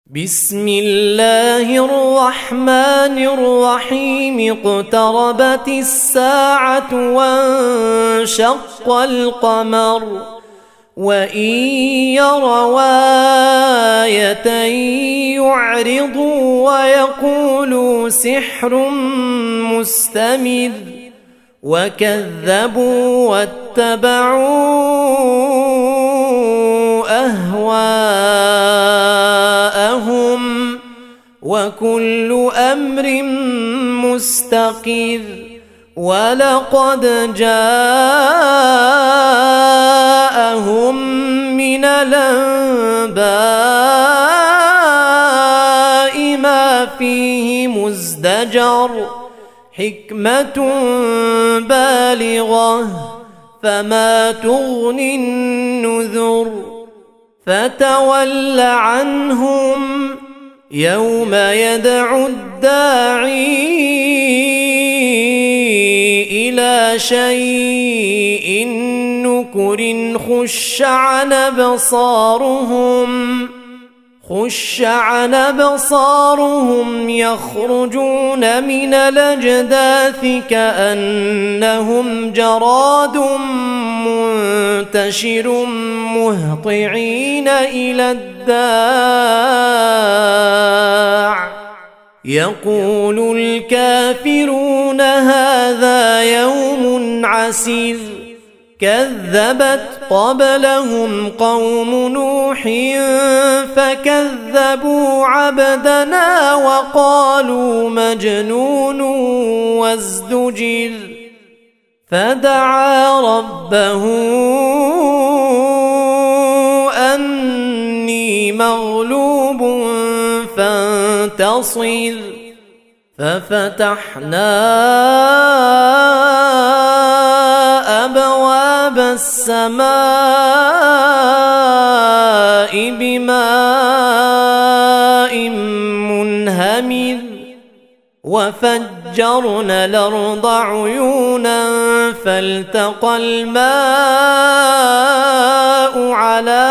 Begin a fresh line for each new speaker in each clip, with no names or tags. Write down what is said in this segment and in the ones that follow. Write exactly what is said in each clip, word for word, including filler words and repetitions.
بسم الله الرحمن الرحيم اقتربت الساعة وانشق القمر وإن يروا آية يعرضوا ويقولوا سحر مستمر وكذبوا واتبعوا أهواءهم وكل أمر مستقر ولقد جاءهم من الأنباء ما فيه مزدجر حكمة بالغة فما تغني النذر فتول عنهم يوم يدعو الداعي إلى شيء نكر خش عن أبصارهم خش عن أبصارهم يخرجون من الأجداث كأنهم جراد منتشر مهطعين إلى الداع يقول الكافرون هذا يوم عسير كذبت قبلهم قوم نوح فكذبوا عبدنا وقالوا مجنون وازدجر فدعا ربه أني مغلوب فانتصر ففتحنا أبواب السماء بماء منهمر وفجرنا الأرض عيونا فالتقى الماء على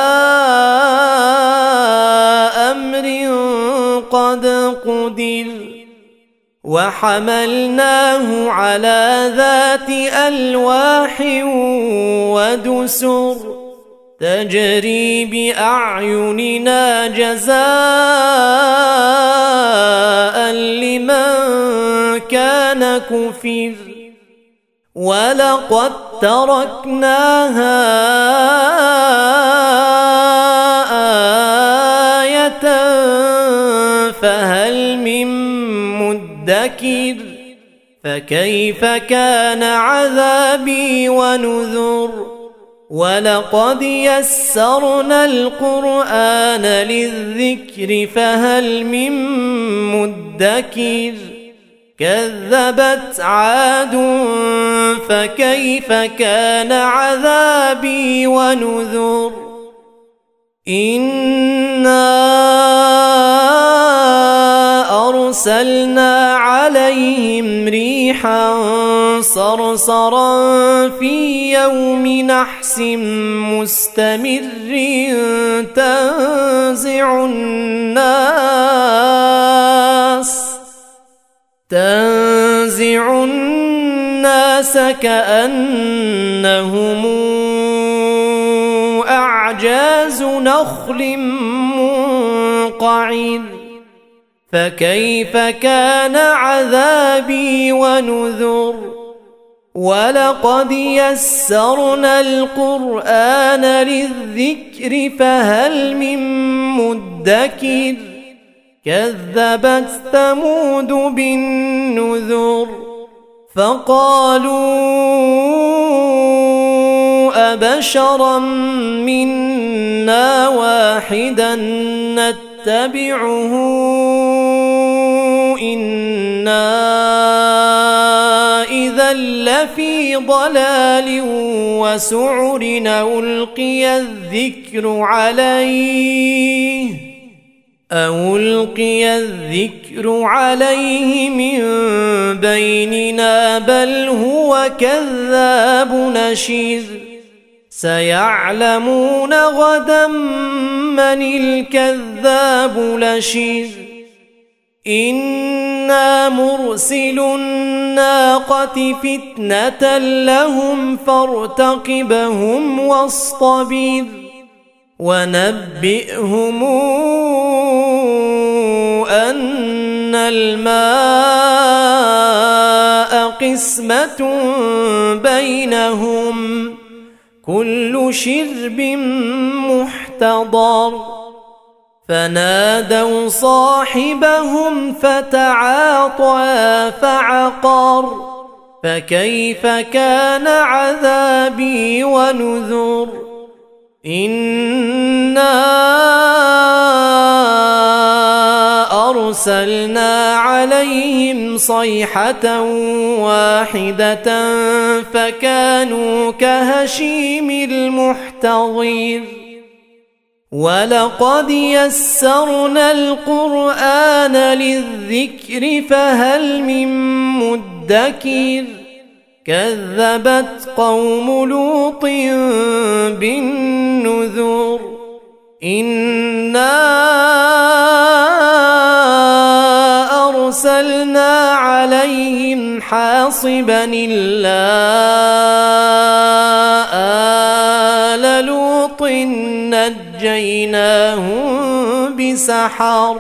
أمر قد قدر وحملناه على ذات ألواح ودسر تجري بأعيننا جزاء لمن كان كفر ولقد تركناها آية فهل من مدكر فكيف كان عذابي ونذر ولقد يسرنا القرآن للذكر فهل من مدكر كذبت عاد فكيف كان عذابي ونذر إنا أرسلنا عليهم ريحا صرصرا في يوم نحس مستمر تنزع الناس تنزع الناس كأنهم أعجاز نخل منقعر فكيف كان عذابي ونذر ولقد يسرنا القرآن للذكر فهل من مدكر كذبت ثمود بالنذر فقالوا أبشرا منا واحدا نتبعه إنا إذا لفي ضلال وسعر ألقي الذكر عليه أو ألقي الذكر عليه من بيننا بل هو كذاب نشر سيعلمون غدا من الكذاب الأشر إنا مرسل الناقة فتنة لهم فارتقبهم واصطبر ونبئهم أن الماء قسمة بينهم كل شرب محتضر فنادوا صاحبهم فتعاطى فعقر فكيف كان عذابي ونذر إنا أرسلنا عليهم صيحة واحدة فكانوا كهشيم المحتضر ولقد يسرنا القرآن للذكر فهل من مدكر كذبت قوم لوط بالنذر إنا أرسلنا عليهم حاصبا إلا آل لوط نجيناهم بسحر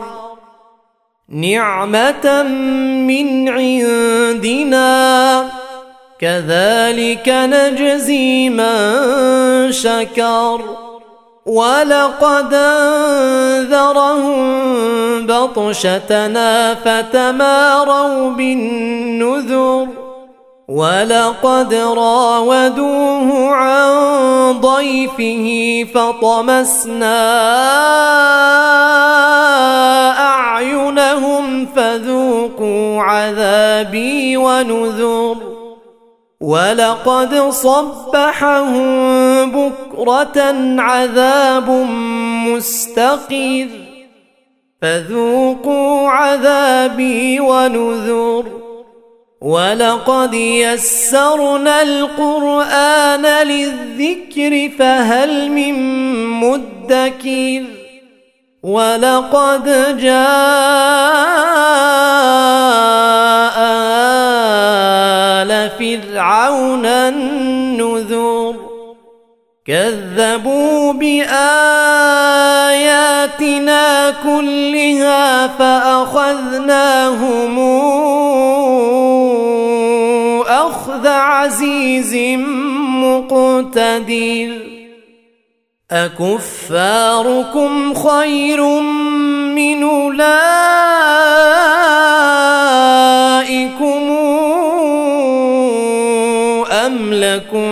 نعمة من عندنا كذلك نجزي من شكر ولقد أنذرهم بطشتنا فتماروا بالنذر ولقد راودوه عن ضيفه فطمسنا أعينهم فذوقوا عذابي ونذر ولقد صبحهم بكرة عذاب مستقر فذوقوا عذابي ونذر ولقد يسرنا القرآن للذكر فهل من مدكر ولقد جاء آل فرعون النذر كذبوا بآياتنا كلها فأخذناهم أخذ عزيز مقتدر أكفاركم خير من أولئكم أم لكم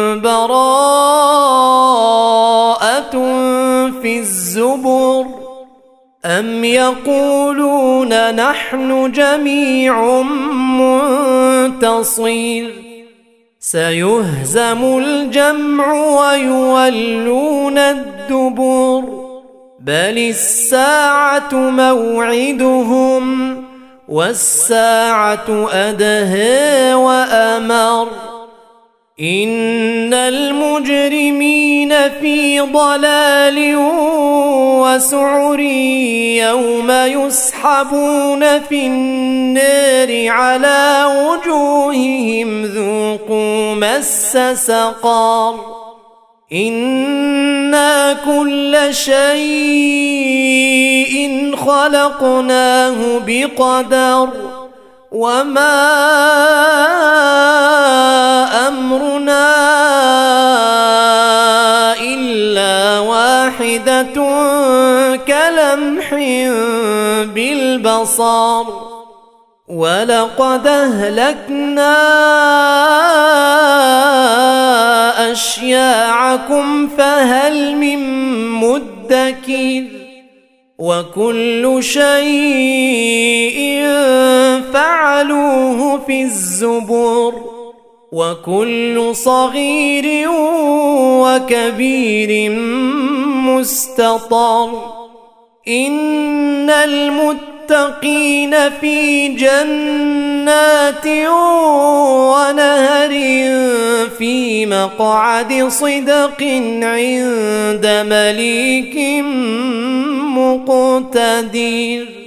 براءة في الزبر أم يقولون نحن جميع منتصر سيهزم الجمع ويولون الدبر بل الساعة موعدهم والساعة أدهى وأمر إن المجرمين في ضلال وسعر يوم يسحبون في النار على وجوههم ذوقوا مس سقر إنا كل شيء خلقناه بقدر وما أمرنا إلا واحدة كلمح بالبصر ولقد أهلكنا أشياعكم فهل من مدكر وكل شيء فعلوه في الزبر وكل صغير وكبير مستطر إن المتقين للمتقين في جنات ونهر في مقعد صدق عند مليك مقتدر.